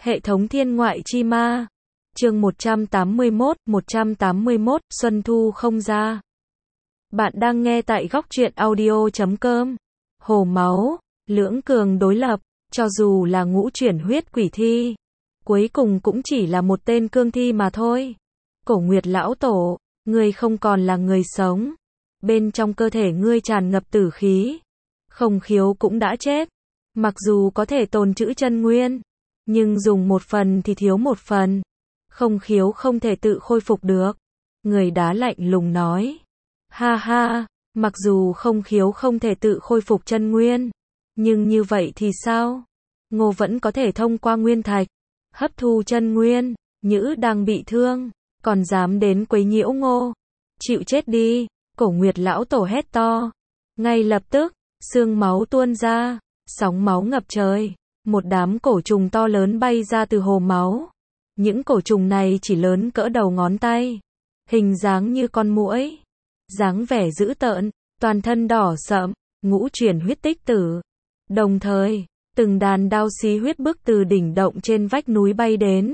Hệ thống thiên ngoại chi ma. Chương 181, Xuân Thu không ra. Bạn đang nghe tại góc truyện audio.com. Hồ máu, lưỡng cường đối lập, cho dù là ngũ chuyển huyết quỷ thi, cuối cùng cũng chỉ là một tên cương thi mà thôi. Cổ Nguyệt lão tổ, ngươi không còn là người sống. Bên trong cơ thể ngươi tràn ngập tử khí. Không khiếu cũng đã chết. Mặc dù có thể tồn trữ chân nguyên, nhưng dùng một phần thì thiếu một phần. Không khiếu không thể tự khôi phục được. Người đá lạnh lùng nói. Ha ha, mặc dù không khiếu không thể tự khôi phục chân nguyên, nhưng như vậy thì sao? Ngô vẫn có thể thông qua nguyên thạch, hấp thu chân nguyên. Nhữ đang bị thương, còn dám đến quấy nhiễu Ngô. Chịu chết đi, Cổ Nguyệt lão tổ hét to. Ngay lập tức, xương máu tuôn ra, sóng máu ngập trời. Một đám cổ trùng to lớn bay ra từ hồ máu. Những cổ trùng này chỉ lớn cỡ đầu ngón tay, hình dáng như con muỗi, dáng vẻ dữ tợn, toàn thân đỏ sậm, ngũ chuyển huyết tích tử. Đồng thời, từng đàn đao xí huyết bức từ đỉnh động trên vách núi bay đến,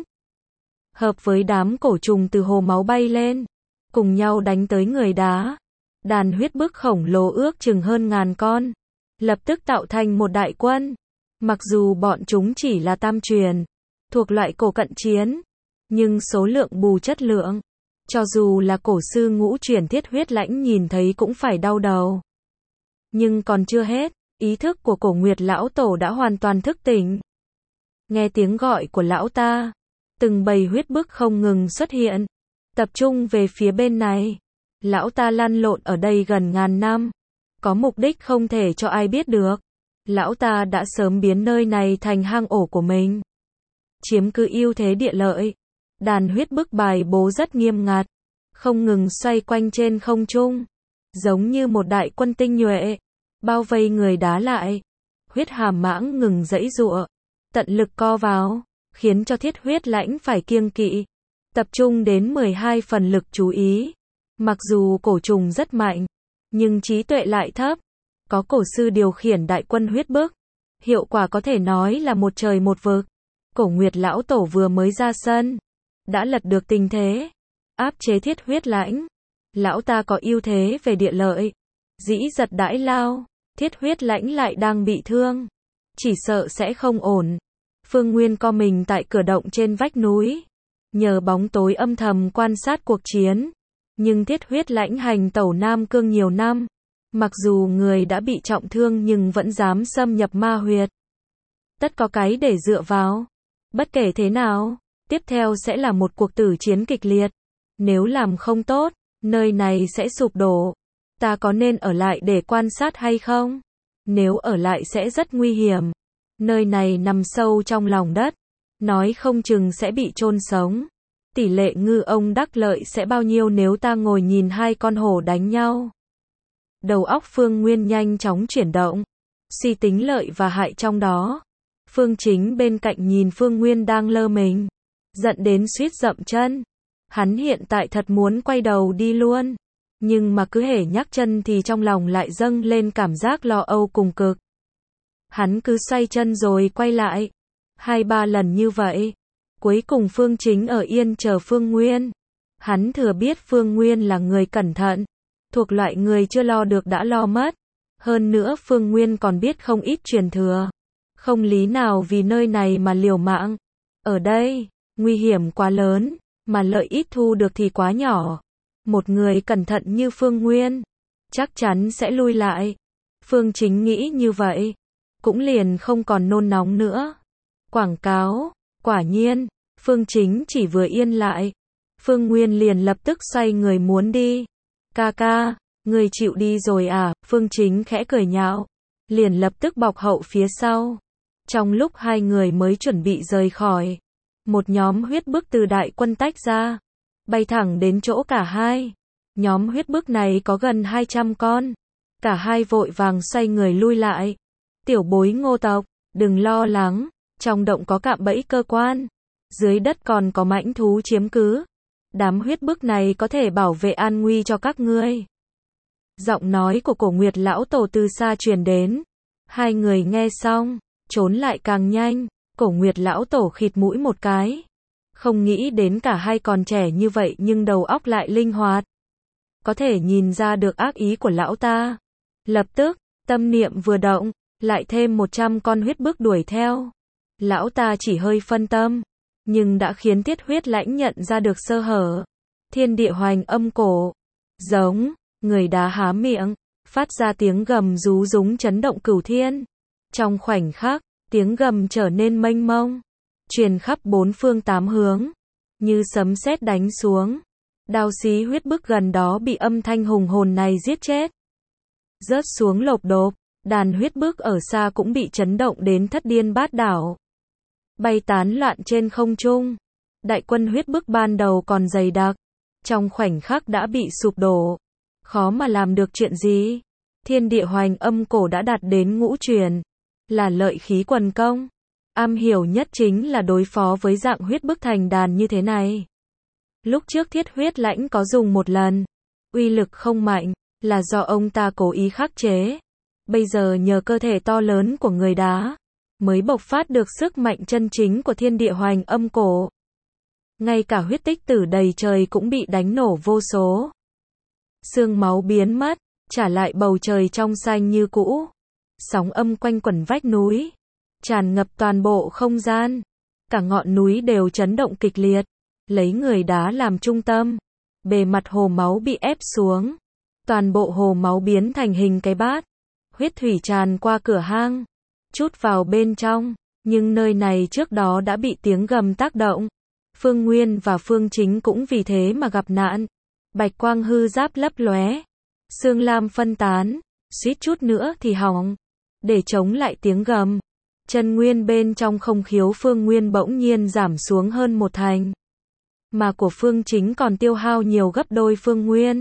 hợp với đám cổ trùng từ hồ máu bay lên, cùng nhau đánh tới người đá. Đàn huyết bức khổng lồ ước chừng hơn 1000 con, lập tức tạo thành một đại quân. Mặc dù bọn chúng chỉ là tam truyền, thuộc loại cổ cận chiến, nhưng số lượng bù chất lượng, cho dù là cổ sư ngũ chuyển Thiết Huyết Lãnh nhìn thấy cũng phải đau đầu. Nhưng còn chưa hết, ý thức của Cổ Nguyệt lão tổ đã hoàn toàn thức tỉnh. Nghe tiếng gọi của lão ta, từng bầy huyết bức không ngừng xuất hiện, tập trung về phía bên này. Lão ta lăn lộn ở đây gần 1000 năm, có mục đích không thể cho ai biết được. Lão ta đã sớm biến nơi này thành hang ổ của mình, chiếm cứ ưu thế địa lợi. Đàn huyết bức bài bố rất nghiêm ngặt, không ngừng xoay quanh trên không trung, giống như một đại quân tinh nhuệ, bao vây người đá lại. Huyết hàm mãng ngừng giãy giụa, tận lực co vào, khiến cho Thiết Huyết Lãnh phải kiêng kỵ, tập trung đến 12 phần lực chú ý. Mặc dù cổ trùng rất mạnh, nhưng trí tuệ lại thấp. Có cổ sư điều khiển đại quân huyết bức, hiệu quả có thể nói là một trời một vực. Cổ Nguyệt lão tổ vừa mới ra sân, đã lật được tình thế, áp chế Thiết Huyết Lãnh. Lão ta có ưu thế về địa lợi, dĩ giật đãi lao. Thiết Huyết Lãnh lại đang bị thương, chỉ sợ sẽ không ổn. Phương Nguyên co mình tại cửa động trên vách núi, nhờ bóng tối âm thầm quan sát cuộc chiến. Nhưng Thiết Huyết Lãnh hành tẩu Nam Cương nhiều năm, mặc dù người đã bị trọng thương nhưng vẫn dám xâm nhập ma huyệt. Tất có cái để dựa vào. Bất kể thế nào, tiếp theo sẽ là một cuộc tử chiến kịch liệt. Nếu làm không tốt, nơi này sẽ sụp đổ. Ta có nên ở lại để quan sát hay không? Nếu ở lại sẽ rất nguy hiểm. Nơi này nằm sâu trong lòng đất, nói không chừng sẽ bị chôn sống. Tỷ lệ ngư ông đắc lợi sẽ bao nhiêu nếu ta ngồi nhìn hai con hổ đánh nhau? Đầu óc Phương Nguyên nhanh chóng chuyển động, suy tính lợi và hại trong đó. Phương Chính bên cạnh nhìn Phương Nguyên đang lơ mình, giận đến suýt dậm chân. Hắn hiện tại thật muốn quay đầu đi luôn, nhưng mà cứ hễ nhắc chân thì trong lòng lại dâng lên cảm giác lo âu cùng cực. Hắn cứ xoay chân rồi quay lại, 2-3 lần như vậy. Cuối cùng Phương Chính ở yên chờ Phương Nguyên. Hắn thừa biết Phương Nguyên là người cẩn thận, thuộc loại người chưa lo được đã lo mất. Hơn nữa Phương Nguyên còn biết không ít truyền thừa, không lý nào vì nơi này mà liều mạng. Ở đây, nguy hiểm quá lớn, mà lợi ít thu được thì quá nhỏ. Một người cẩn thận như Phương Nguyên, chắc chắn sẽ lui lại. Phương Chính nghĩ như vậy, cũng liền không còn nôn nóng nữa. Quảng cáo, quả nhiên, Phương Chính chỉ vừa yên lại, Phương Nguyên liền lập tức xoay người muốn đi. Ca ca, người chịu đi rồi à? Phương Chính khẽ cười nhạo, liền lập tức bọc hậu phía sau. Trong lúc hai người mới chuẩn bị rời khỏi, một nhóm huyết bức từ đại quân tách ra, bay thẳng đến chỗ cả hai. Nhóm huyết bức này có gần 200 con. Cả hai vội vàng xoay người lui lại. Tiểu bối Ngô tộc, đừng lo lắng, trong động có cạm bẫy cơ quan, dưới đất còn có mãnh thú chiếm cứ. Đám huyết bức này có thể bảo vệ an nguy cho các ngươi. Giọng nói của Cổ Nguyệt lão tổ từ xa truyền đến. Hai người nghe xong, trốn lại càng nhanh, Cổ Nguyệt lão tổ khịt mũi một cái. Không nghĩ đến cả hai còn trẻ như vậy nhưng đầu óc lại linh hoạt. Có thể nhìn ra được ác ý của lão ta. Lập tức, tâm niệm vừa động, lại thêm 100 con huyết bức đuổi theo. Lão ta chỉ hơi phân tâm, nhưng đã khiến Thiết Huyết Lãnh nhận ra được sơ hở. Thiên địa hoành âm cổ. Giống, người đá há miệng, phát ra tiếng gầm rú rúng chấn động cửu thiên. Trong khoảnh khắc, tiếng gầm trở nên mênh mông, truyền khắp bốn phương tám hướng, như sấm sét đánh xuống. Đao xí huyết bức gần đó bị âm thanh hùng hồn này giết chết. Rớt xuống lộp độp, đàn huyết bức ở xa cũng bị chấn động đến thất điên bát đảo. Bay tán loạn trên không trung. Đại quân huyết bức ban đầu còn dày đặc, trong khoảnh khắc đã bị sụp đổ. Khó mà làm được chuyện gì. Thiên địa hoành âm cổ đã đạt đến ngũ truyền, là lợi khí quần công. Am hiểu nhất chính là đối phó với dạng huyết bức thành đàn như thế này. Lúc trước Thiết Huyết Lãnh có dùng một lần, uy lực không mạnh, là do ông ta cố ý khắc chế. Bây giờ nhờ cơ thể to lớn của người đá, mới bộc phát được sức mạnh chân chính của thiên địa hoành âm cổ. Ngay cả huyết tích tử đầy trời cũng bị đánh nổ vô số. Xương máu biến mất, trả lại bầu trời trong xanh như cũ. Sóng âm quanh quẩn vách núi, tràn ngập toàn bộ không gian. Cả ngọn núi đều chấn động kịch liệt. Lấy người đá làm trung tâm, bề mặt hồ máu bị ép xuống. Toàn bộ hồ máu biến thành hình cái bát. Huyết thủy tràn qua cửa hang, chút vào bên trong. Nhưng nơi này trước đó đã bị tiếng gầm tác động. Phương Nguyên và Phương Chính cũng vì thế mà gặp nạn. Bạch quang hư giáp lấp lóe, xương lam phân tán, suýt chút nữa thì hỏng. Để chống lại tiếng gầm, chân nguyên bên trong không khiếu Phương Nguyên bỗng nhiên giảm xuống hơn một thành. Mà của Phương Chính còn tiêu hao nhiều gấp đôi Phương Nguyên.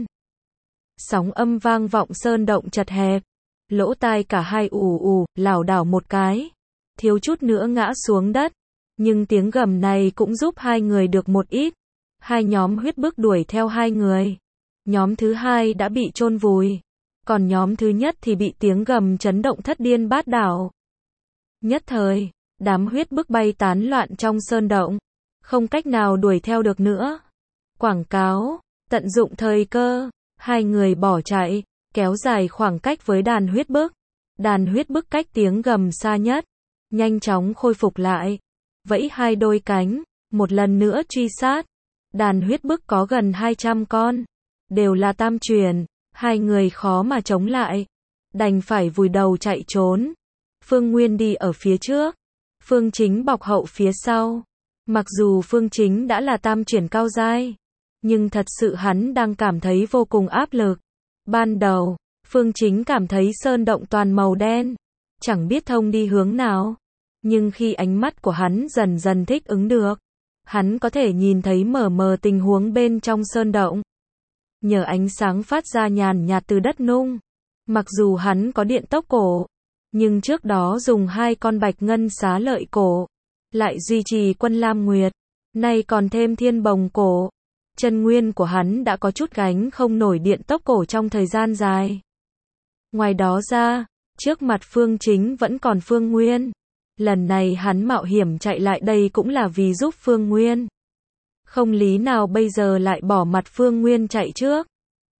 Sóng âm vang vọng sơn động chật hẹp, lỗ tai cả hai ù ù, lảo đảo một cái, thiếu chút nữa ngã xuống đất. Nhưng tiếng gầm này cũng giúp hai người được một ít. Hai nhóm huyết bức đuổi theo hai người. Nhóm thứ hai đã bị chôn vùi, còn nhóm thứ nhất thì bị tiếng gầm chấn động thất điên bát đảo. Nhất thời, đám huyết bức bay tán loạn trong sơn động, không cách nào đuổi theo được nữa. Quảng cáo, tận dụng thời cơ, hai người bỏ chạy, kéo dài khoảng cách với đàn huyết bức. Đàn huyết bức cách tiếng gầm xa nhất, nhanh chóng khôi phục lại, vẫy hai đôi cánh, một lần nữa truy sát. Đàn huyết bức có gần 200 con, đều là tam truyền, hai người khó mà chống lại, đành phải vùi đầu chạy trốn. Phương Nguyên đi ở phía trước, Phương Chính bọc hậu phía sau. Mặc dù Phương Chính đã là tam truyền cao giai, nhưng thật sự hắn đang cảm thấy vô cùng áp lực. Ban đầu, Phương Chính cảm thấy sơn động toàn màu đen, chẳng biết thông đi hướng nào. Nhưng khi ánh mắt của hắn dần dần thích ứng được, hắn có thể nhìn thấy mờ mờ tình huống bên trong sơn động. Nhờ ánh sáng phát ra nhàn nhạt từ đất nung, mặc dù hắn có điện tốc cổ, nhưng trước đó dùng 2 con bạch ngân xá lợi cổ, lại duy trì quân lam nguyệt, nay còn thêm thiên bồng cổ. Chân nguyên của hắn đã có chút gánh không nổi điện tốc cổ trong thời gian dài. Ngoài đó ra, trước mặt Phương Chính vẫn còn Phương Nguyên. Lần này hắn mạo hiểm chạy lại đây cũng là vì giúp Phương Nguyên. Không lý nào bây giờ lại bỏ mặt Phương Nguyên chạy trước.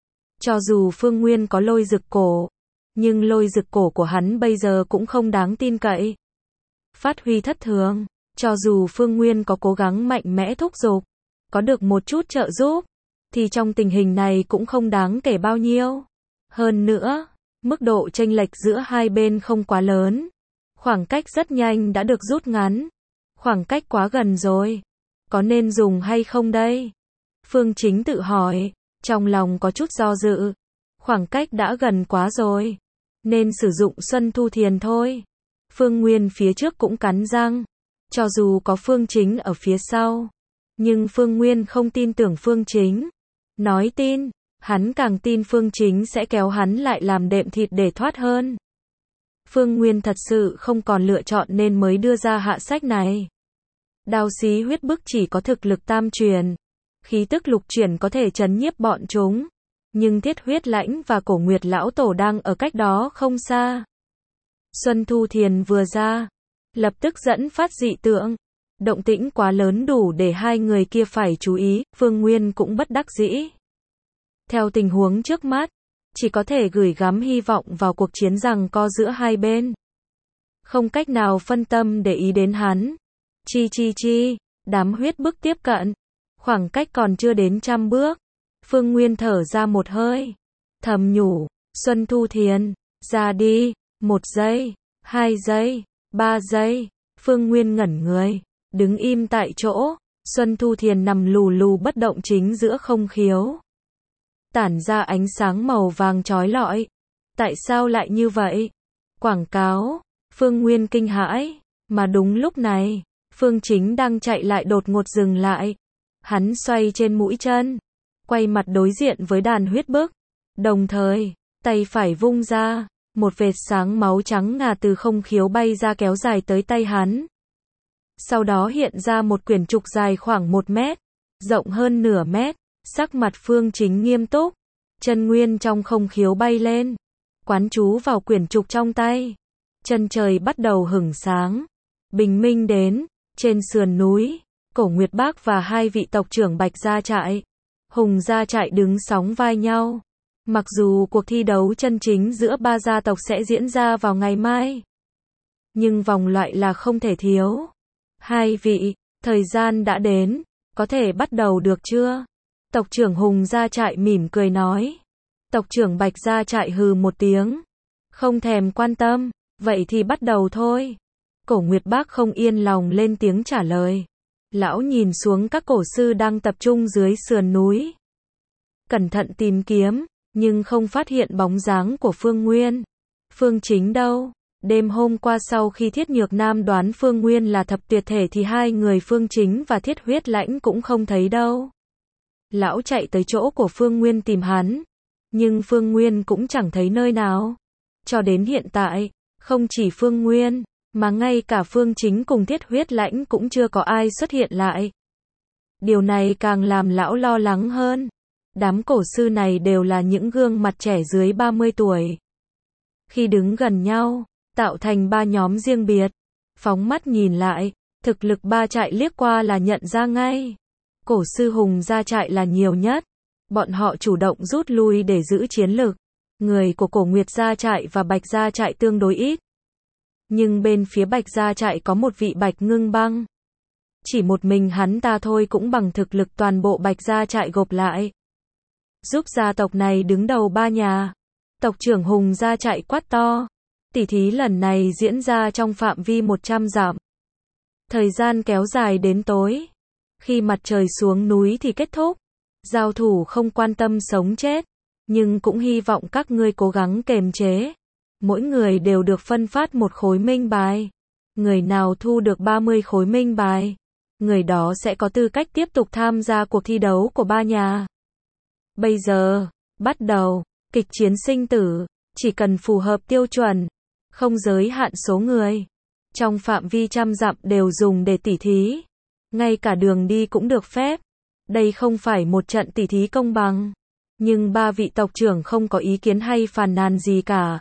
Cho dù Phương Nguyên có lôi dực cổ, nhưng lôi dực cổ của hắn bây giờ cũng không đáng tin cậy. Phát huy thất thường, cho dù Phương Nguyên có cố gắng mạnh mẽ thúc giục, có được một chút trợ giúp, thì trong tình hình này cũng không đáng kể bao nhiêu. Hơn nữa, mức độ chênh lệch giữa hai bên không quá lớn. Khoảng cách rất nhanh đã được rút ngắn. Khoảng cách quá gần rồi. Có nên dùng hay không đây? Phương Chính tự hỏi, trong lòng có chút do dự. Khoảng cách đã gần quá rồi, nên sử dụng Xuân Thu Thiền thôi. Phương Nguyên phía trước cũng cắn răng. Cho dù có Phương Chính ở phía sau, nhưng Phương Nguyên không tin tưởng Phương Chính. Nói tin, hắn càng tin Phương Chính sẽ kéo hắn lại làm đệm thịt để thoát hơn. Phương Nguyên thật sự không còn lựa chọn nên mới đưa ra hạ sách này. Đao xí huyết bức chỉ có thực lực tam truyền, khí tức lục truyền có thể trấn nhiếp bọn chúng, nhưng Thiết Huyết Lãnh và Cổ Nguyệt lão tổ đang ở cách đó không xa. Xuân Thu Thiền vừa ra, lập tức dẫn phát dị tượng. Động tĩnh quá lớn đủ để hai người kia phải chú ý, Phương Nguyên cũng bất đắc dĩ. Theo tình huống trước mắt, chỉ có thể gửi gắm hy vọng vào cuộc chiến giằng co giữa hai bên. Không cách nào phân tâm để ý đến hắn. Chi, đám huyết bức tiếp cận. Khoảng cách còn chưa đến 100 bước. Phương Nguyên thở ra một hơi. Thầm nhủ, Xuân Thu Thiền, ra đi. 1 giây, 2 giây, 3 giây. Phương Nguyên ngẩn người, đứng im tại chỗ. Xuân Thu Thiền nằm lù lù bất động chính giữa không khiếu. Tản ra ánh sáng màu vàng chói lọi. Tại sao lại như vậy? Quảng cáo. Phương Nguyên kinh hãi. Mà đúng lúc này, Phương Chính đang chạy lại đột ngột dừng lại. Hắn xoay trên mũi chân, quay mặt đối diện với đàn huyết bức. Đồng thời, tay phải vung ra, một vệt sáng máu trắng ngà từ không khiếu bay ra kéo dài tới tay hắn. Sau đó hiện ra một quyển trục dài khoảng 1 mét, rộng hơn nửa mét. Sắc mặt Phương Chính nghiêm túc, chân nguyên trong không khiếu bay lên, quán chú vào quyển trục trong tay. Chân trời bắt đầu hửng sáng, bình minh đến, trên sườn núi, Cổ Nguyệt Bác và hai vị tộc trưởng Bạch Gia Trại, Hùng Gia Trại đứng sóng vai nhau. Mặc dù cuộc thi đấu chân chính giữa ba gia tộc sẽ diễn ra vào ngày mai, nhưng vòng loại là không thể thiếu. Hai vị, thời gian đã đến, có thể bắt đầu được chưa? Tộc trưởng Hùng Gia Trại mỉm cười nói. Tộc trưởng Bạch Gia Trại hừ một tiếng, không thèm quan tâm, vậy thì bắt đầu thôi. Cổ Nguyệt Bác không yên lòng lên tiếng trả lời. Lão nhìn xuống các cổ sư đang tập trung dưới sườn núi, cẩn thận tìm kiếm, nhưng không phát hiện bóng dáng của Phương Nguyên. Phương Chính đâu? Đêm hôm qua sau khi Thiết Nhược Nam đoán Phương Nguyên là thập tuyệt thể thì hai người Phương Chính và Thiết Huyết Lãnh cũng không thấy đâu. Lão chạy tới chỗ của Phương Nguyên tìm hắn, nhưng Phương Nguyên cũng chẳng thấy nơi nào. Cho đến hiện tại, không chỉ Phương Nguyên, mà ngay cả Phương Chính cùng Thiết Huyết Lãnh cũng chưa có ai xuất hiện lại. Điều này càng làm lão lo lắng hơn. Đám cổ sư này đều là những gương mặt trẻ dưới 30 tuổi. Khi đứng gần nhau, tạo thành 3 nhóm riêng biệt. Phóng mắt nhìn lại, thực lực 3 trại liếc qua là nhận ra ngay. Cổ sư Hùng Gia Trại là nhiều nhất. Bọn họ chủ động rút lui để giữ chiến lực. Người của Cổ Nguyệt Gia Trại và Bạch Gia Trại tương đối ít. Nhưng bên phía Bạch Gia Trại có một vị Bạch Ngưng Băng. Chỉ một mình hắn ta thôi cũng bằng thực lực toàn bộ Bạch Gia Trại gộp lại. Giúp gia tộc này đứng đầu 3 nhà. Tộc trưởng Hùng Gia Trại quát to. Tỷ thí lần này diễn ra trong phạm vi 100 dặm. Thời gian kéo dài đến tối. Khi mặt trời xuống núi thì kết thúc. Giao thủ không quan tâm sống chết, nhưng cũng hy vọng các ngươi cố gắng kềm chế. Mỗi người đều được phân phát một khối minh bài. Người nào thu được 30 khối minh bài, người đó sẽ có tư cách tiếp tục tham gia cuộc thi đấu của 3 nhà. Bây giờ, bắt đầu, kịch chiến sinh tử, chỉ cần phù hợp tiêu chuẩn, không giới hạn số người. Trong phạm vi 100 dặm đều dùng để tỉ thí. Ngay cả đường đi cũng được phép. Đây không phải một trận tỉ thí công bằng. Nhưng 3 vị tộc trưởng không có ý kiến hay phàn nàn gì cả.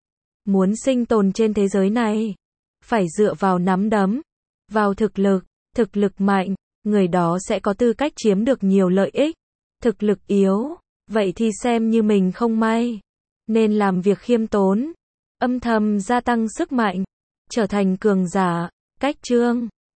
Muốn sinh tồn trên thế giới này, phải dựa vào nắm đấm, vào thực lực mạnh, người đó sẽ có tư cách chiếm được nhiều lợi ích. Thực lực yếu, vậy thì xem như mình không may. Nên làm việc khiêm tốn, âm thầm gia tăng sức mạnh, trở thành cường giả. Cách chương